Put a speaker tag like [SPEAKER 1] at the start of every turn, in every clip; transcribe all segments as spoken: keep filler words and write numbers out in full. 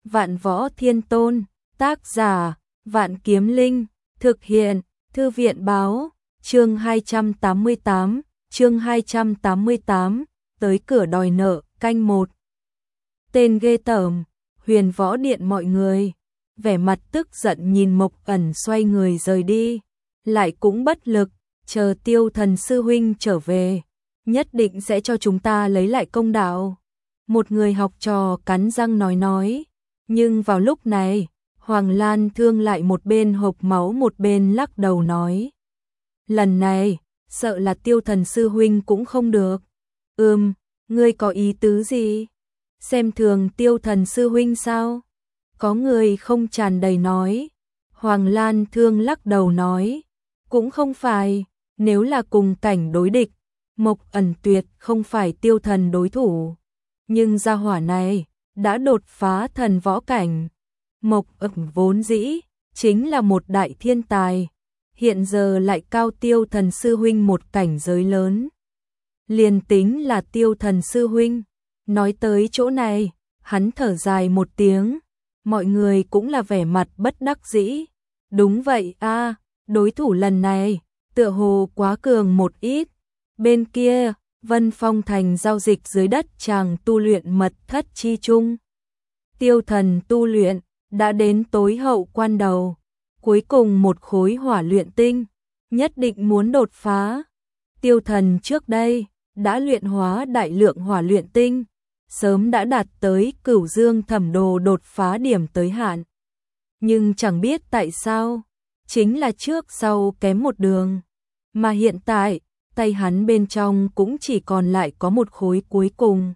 [SPEAKER 1] Vạn Võ Thiên Tôn, tác giả, Vạn Kiếm Linh, thực hiện, Thư viện báo, chương hai trăm tám mươi tám, chương hai trăm tám mươi tám, tới cửa đòi nợ, canh một. Tên ghê tởm, Huyền Võ Điện mọi người, vẻ mặt tức giận nhìn Mộc Ẩn xoay người rời đi, lại cũng bất lực, chờ Tiêu Thần sư huynh trở về, nhất định sẽ cho chúng ta lấy lại công đạo. Một người học trò cắn răng nói nói, nhưng vào lúc này, Hoàng Lan Thương lại một bên hộc máu một bên lắc đầu nói. Lần này, sợ là Tiêu Thần sư huynh cũng không được. Ừm, ngươi có ý tứ gì? Xem thường Tiêu Thần sư huynh sao? Có người không tràn đầy nói. Hoàng Lan Thương lắc đầu nói, cũng không phải, nếu là cùng cảnh đối địch, Mộc Ẩn tuyệt không phải Tiêu Thần đối thủ. Nhưng gia hỏa này đã đột phá thần võ cảnh. Mộc Ẩn vốn dĩ chính là một đại thiên tài, hiện giờ lại cao Tiêu Thần sư huynh một cảnh giới lớn. Liền tính là Tiêu Thần sư huynh, nói tới chỗ này, hắn thở dài một tiếng, mọi người cũng là vẻ mặt bất đắc dĩ. Đúng vậy a, đối thủ lần này tựa hồ quá cường một ít. Bên kia, Vân Phong thành giao dịch dưới đất chàng tu luyện mật thất chi chung. Tiêu Thần tu luyện đã đến tối hậu quan đầu, cuối cùng một khối hỏa luyện tinh, nhất định muốn đột phá. Tiêu Thần trước đây đã luyện hóa đại lượng hỏa luyện tinh, sớm đã đạt tới Cửu Dương Thẩm Đồ đột phá điểm tới hạn. Nhưng chẳng biết tại sao, chính là trước sau kém một đường, mà hiện tại, tay hắn bên trong cũng chỉ còn lại có một khối cuối cùng.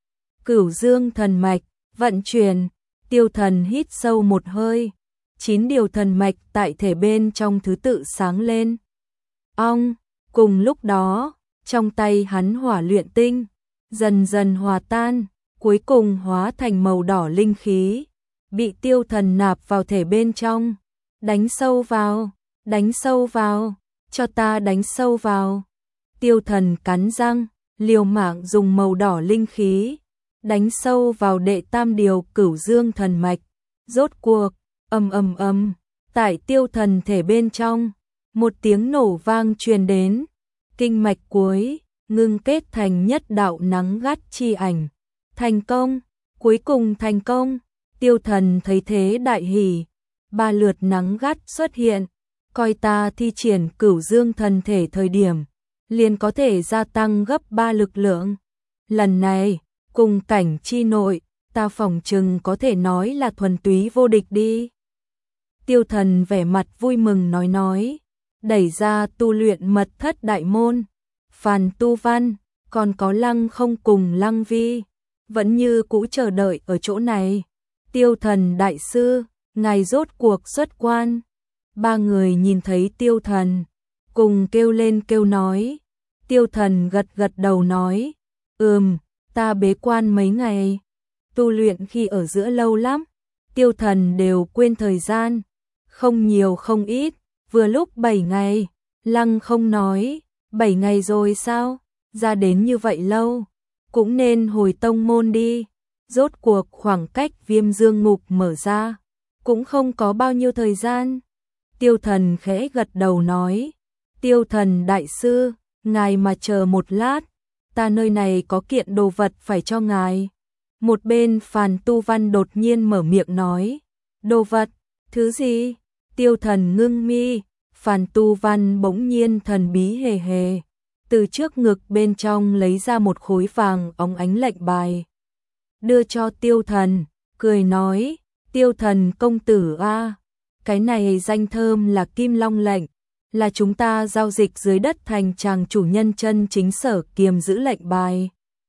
[SPEAKER 1] Cửu Dương thần mạch, vận chuyển, Tiêu Thần hít sâu một hơi, chín điều thần mạch tại thể bên trong thứ tự sáng lên. Ong, cùng lúc đó, trong tay hắn hỏa luyện tinh, dần dần hòa tan, cuối cùng hóa thành màu đỏ linh khí, bị Tiêu Thần nạp vào thể bên trong. Đánh sâu vào, đánh sâu vào, cho ta đánh sâu vào. Tiêu Thần cắn răng, liều mạng dùng màu đỏ linh khí, đánh sâu vào đệ tam điều Cửu Dương thần mạch. Rốt cuộc, ầm ầm ầm, tại Tiêu Thần thể bên trong, một tiếng nổ vang truyền đến, kinh mạch cuối, ngưng kết thành nhất đạo nắng gắt chi ảnh. Thành công, cuối cùng thành công, Tiêu Thần thấy thế đại hỉ, ba lượt nắng gắt xuất hiện, coi ta thi triển Cửu Dương thần thể thời điểm, liền có thể gia tăng gấp ba lực lượng. Lần này, cùng cảnh chi nội, ta phỏng chừng có thể nói là thuần túy vô địch đi. Tiêu Thần vẻ mặt vui mừng nói nói, đẩy ra tu luyện mật thất đại môn. Phàn Tu Văn, còn có Lăng Không cùng Lăng Vi, vẫn như cũ chờ đợi ở chỗ này. Tiêu Thần đại sư, ngài rốt cuộc xuất quan. Ba người nhìn thấy Tiêu Thần, cùng kêu lên kêu nói. Tiêu Thần gật gật đầu nói, ừm, ta bế quan mấy ngày, tu luyện khi ở giữa lâu lắm. Tiêu Thần đều quên thời gian, không nhiều không ít, vừa lúc bảy ngày. Lăng Không nói, bảy ngày rồi sao, ra đến như vậy lâu, cũng nên hồi tông môn đi. Rốt cuộc khoảng cách Viêm Dương Ngục mở ra, cũng không có bao nhiêu thời gian. Tiêu Thần khẽ gật đầu nói, Tiêu Thần đại sư, ngài mà chờ một lát, ta nơi này có kiện đồ vật phải cho ngài. Một bên Phàn Tu Văn đột nhiên mở miệng nói, đồ vật, thứ gì? Tiêu Thần ngưng mi, Phàn Tu Văn bỗng nhiên thần bí hề hề, từ trước ngực bên trong lấy ra một khối vàng óng ánh lệnh bài, đưa cho Tiêu Thần, cười nói, Tiêu Thần công tử a, cái này danh thơm là Kim Long lệnh, là chúng ta giao dịch dưới đất thành chàng chủ nhân chân chính sở kiềm giữ lệnh bài.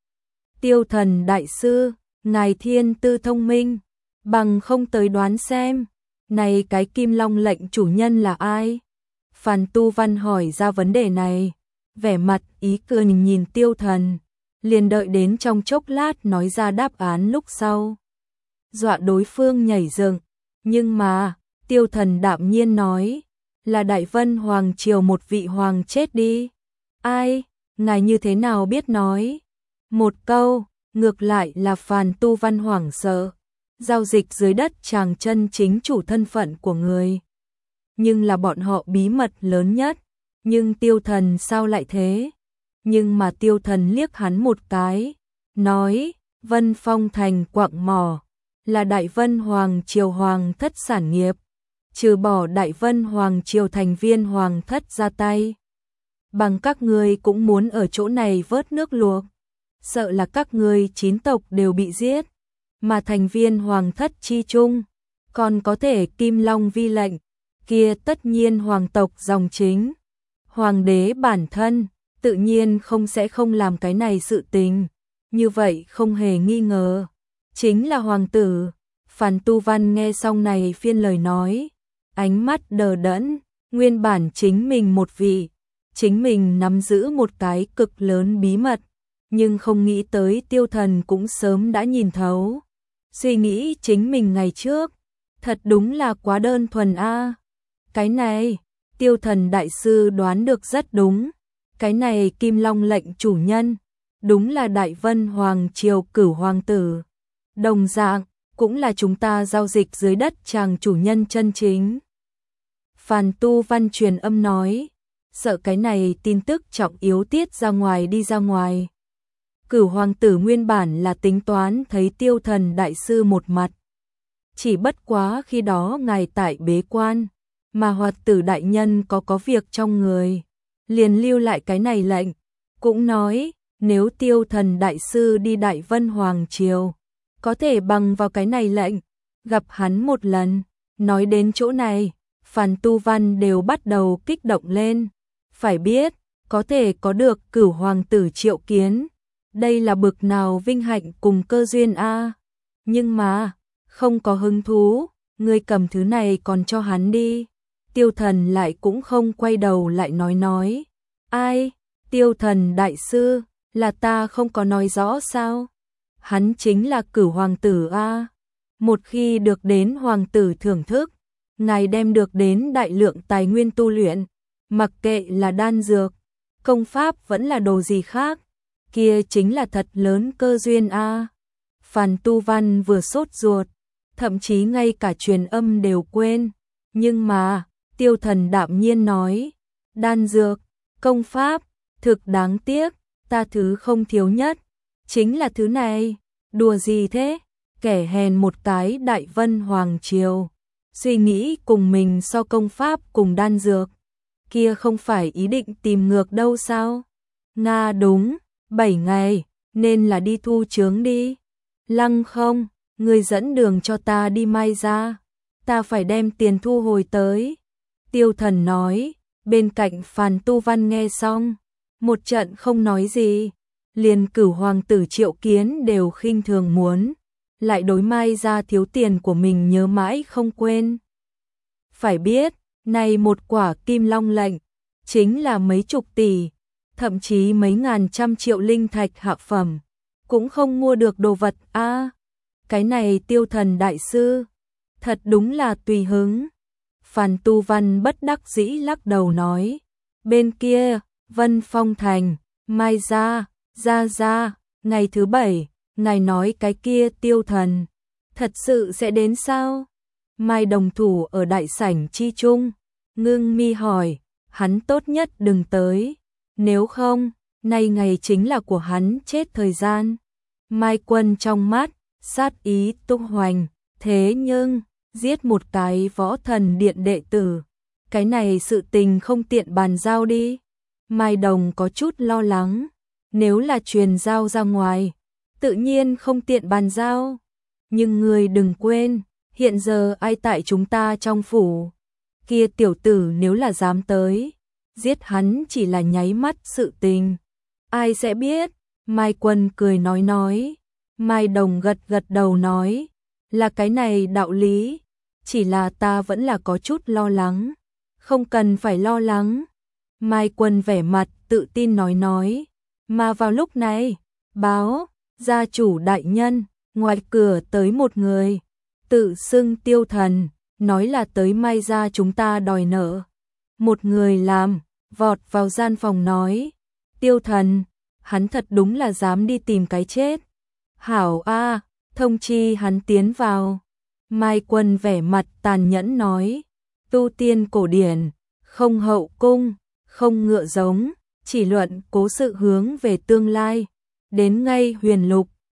[SPEAKER 1] Tiêu Thần đại sư, ngài thiên tư thông minh, bằng không tới đoán xem, này cái Kim Long lệnh chủ nhân là ai? Phàn Tu Văn hỏi ra vấn đề này, vẻ mặt ý cười nhìn Tiêu Thần, liền đợi đến trong chốc lát nói ra đáp án lúc sau. Dọa đối phương nhảy dựng, nhưng mà, Tiêu Thần đạm nhiên nói, là Đại Vân Hoàng Triều một vị hoàng chết đi. Ai, ngài như thế nào biết nói? Một câu, ngược lại là Phàn Tu Văn hoảng sợ, giao dịch dưới đất chàng chân chính chủ thân phận của người. Nhưng là bọn họ bí mật lớn nhất, nhưng Tiêu Thần sao lại thế? Nhưng mà Tiêu Thần liếc hắn một cái, nói, Vân Phong thành quặng mỏ, là Đại Vân Hoàng Triều Hoàng thất sản nghiệp, trừ bỏ Đại Vân Hoàng Triều thành viên Hoàng thất ra tay. Bằng các ngươi cũng muốn ở chỗ này vớt nước luộc, sợ là các ngươi chín tộc đều bị giết, mà thành viên Hoàng thất chi chung, còn có thể Kim Long vi lệnh, kia tất nhiên hoàng tộc dòng chính. Hoàng đế bản thân, tự nhiên không sẽ không làm cái này sự tình, như vậy không hề nghi ngờ, chính là hoàng tử. Phan Tu Văn nghe xong này phiên lời nói, ánh mắt đờ đẫn, nguyên bản chính mình một vị, chính mình nắm giữ một cái cực lớn bí mật, nhưng không nghĩ tới Tiêu Thần cũng sớm đã nhìn thấu. Suy nghĩ chính mình ngày trước, thật đúng là quá đơn thuần a. Cái này, Tiêu Thần đại sư đoán được rất đúng. Cái này Kim Long lệnh chủ nhân, đúng là Đại Vân Hoàng Triều Cửu hoàng tử. Đồng dạng, cũng là chúng ta giao dịch dưới đất chàng chủ nhân chân chính. Phan Tu Văn truyền âm nói, sợ cái này tin tức trọng yếu tiết ra ngoài đi ra ngoài. Cửu hoàng tử nguyên bản là tính toán thấy Tiêu Thần đại sư một mặt. Chỉ bất quá khi đó ngài tại bế quan, mà Hoạt tử đại nhân có có việc trong người, liền lưu lại cái này lệnh, cũng nói, nếu Tiêu Thần đại sư đi Đại Vân Hoàng Triều, có thể bằng vào cái này lệnh, gặp hắn một lần. Nói đến chỗ này, Phan Tu Văn đều bắt đầu kích động lên. Phải biết, có thể có được Cửu hoàng tử triệu kiến, đây là bực nào vinh hạnh cùng cơ duyên a. Nhưng mà, không có hứng thú, ngươi cầm thứ này còn cho hắn đi. Tiêu Thần lại cũng không quay đầu lại nói nói. Ai? Tiêu Thần đại sư, là ta không có nói rõ sao? Hắn chính là Cửu hoàng tử a. Một khi được đến hoàng tử thưởng thức, ngài đem được đến đại lượng tài nguyên tu luyện, mặc kệ là đan dược, công pháp vẫn là đồ gì khác, kia chính là thật lớn cơ duyên a. Phan Tu Văn vừa sốt ruột, thậm chí ngay cả truyền âm đều quên, nhưng mà, Tiêu Thần đạm nhiên nói, đan dược, công pháp, thực đáng tiếc, ta thứ không thiếu nhất, chính là thứ này. Đùa gì thế? Kẻ hèn một cái Đại Vân Hoàng Triều, suy nghĩ cùng mình so công pháp cùng đan dược, kia không phải ý định tìm ngược đâu sao? Nga đúng, bảy ngày, nên là đi thu chướng đi. Lăng không, người dẫn đường cho ta đi Mai ra, ta phải đem tiền thu hồi tới. Tiêu Thần nói, bên cạnh Phan Tu Văn nghe xong, một trận không nói gì, liền Cửu hoàng tử triệu kiến đều khinh thường muốn, lại đối Mai ra thiếu tiền của mình nhớ mãi không quên. Phải biết, này một quả Kim Long lệnh, chính là mấy chục tỷ, thậm chí mấy ngàn trăm triệu linh thạch hạ phẩm, cũng không mua được đồ vật a. À, cái này Tiêu Thần đại sư, thật đúng là tùy hứng. Phan Tu Văn bất đắc dĩ lắc đầu nói, bên kia, Vân Phong thành, Mai ra, ra ra, ngày thứ bảy, ngài nói cái kia Tiêu Thần, thật sự sẽ đến sao? Mai đồng thủ ở đại sảnh chi trung, ngưng mi hỏi, hắn tốt nhất đừng tới, nếu không, nay ngày chính là của hắn chết thời gian. Mai Quân trong mắt, sát ý tung hoành, thế nhưng, giết một cái võ thần điện đệ tử, cái này sự tình không tiện bàn giao đi. Mai Đồng có chút lo lắng, nếu là truyền giao ra ngoài, tự nhiên không tiện bàn giao. Nhưng người đừng quên, hiện giờ ai tại chúng ta trong phủ, kia tiểu tử nếu là dám tới, giết hắn chỉ là nháy mắt sự tình. Ai sẽ biết? Mai Quân cười nói nói. Mai Đồng gật gật đầu nói, là cái này đạo lý, chỉ là ta vẫn là có chút lo lắng. Không cần phải lo lắng. Mai Quân vẻ mặt tự tin nói nói. Mà vào lúc này, báo, gia chủ đại nhân, ngoài cửa tới một người, tự xưng Tiêu Thần, nói là tới Mai gia chúng ta đòi nợ. Một người làm, vọt vào gian phòng nói, Tiêu Thần, hắn thật đúng là dám đi tìm cái chết. Hảo a, thông chi hắn tiến vào. Mai Quân vẻ mặt tàn nhẫn nói, tu tiên cổ điển, không hậu cung, không ngựa giống, chỉ luận cố sự hướng về tương lai. Đến ngay huyền lục,